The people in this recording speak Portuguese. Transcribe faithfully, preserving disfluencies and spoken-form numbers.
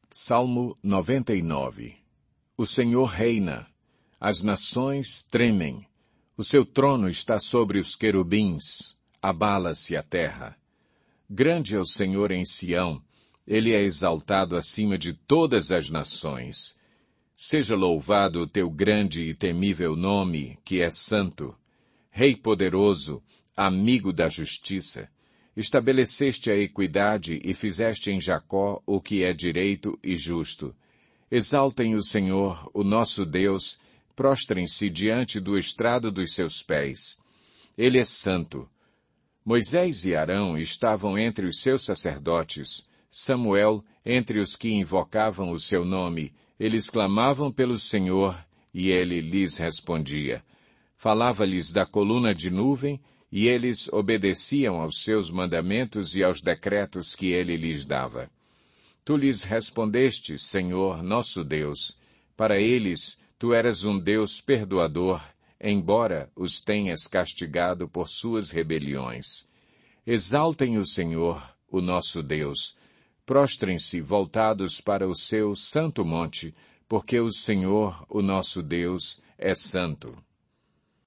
Salmo noventa e nove. O Senhor reina, as nações tremem, o seu trono está sobre os querubins, abala-se a terra. Grande é o Senhor em Sião, ele é exaltado acima de todas as nações. Seja louvado o teu grande e temível nome, que é santo. Rei poderoso, amigo da justiça. Estabeleceste a equidade e fizeste em Jacó o que é direito e justo. Exaltem o Senhor, o nosso Deus, prostrem-se diante do estrado dos seus pés. Ele é santo. Moisés e Arão estavam entre os seus sacerdotes, Samuel entre os que invocavam o seu nome. Eles clamavam pelo Senhor, e ele lhes respondia. Falava-lhes da coluna de nuvem, e eles obedeciam aos seus mandamentos e aos decretos que ele lhes dava. Tu lhes respondeste, Senhor, nosso Deus. Para eles, tu eras um Deus perdoador, embora os tenhas castigado por suas rebeliões. Exaltem o Senhor, o nosso Deus. Prostrem-se voltados para o seu santo monte, porque o Senhor, o nosso Deus, é santo.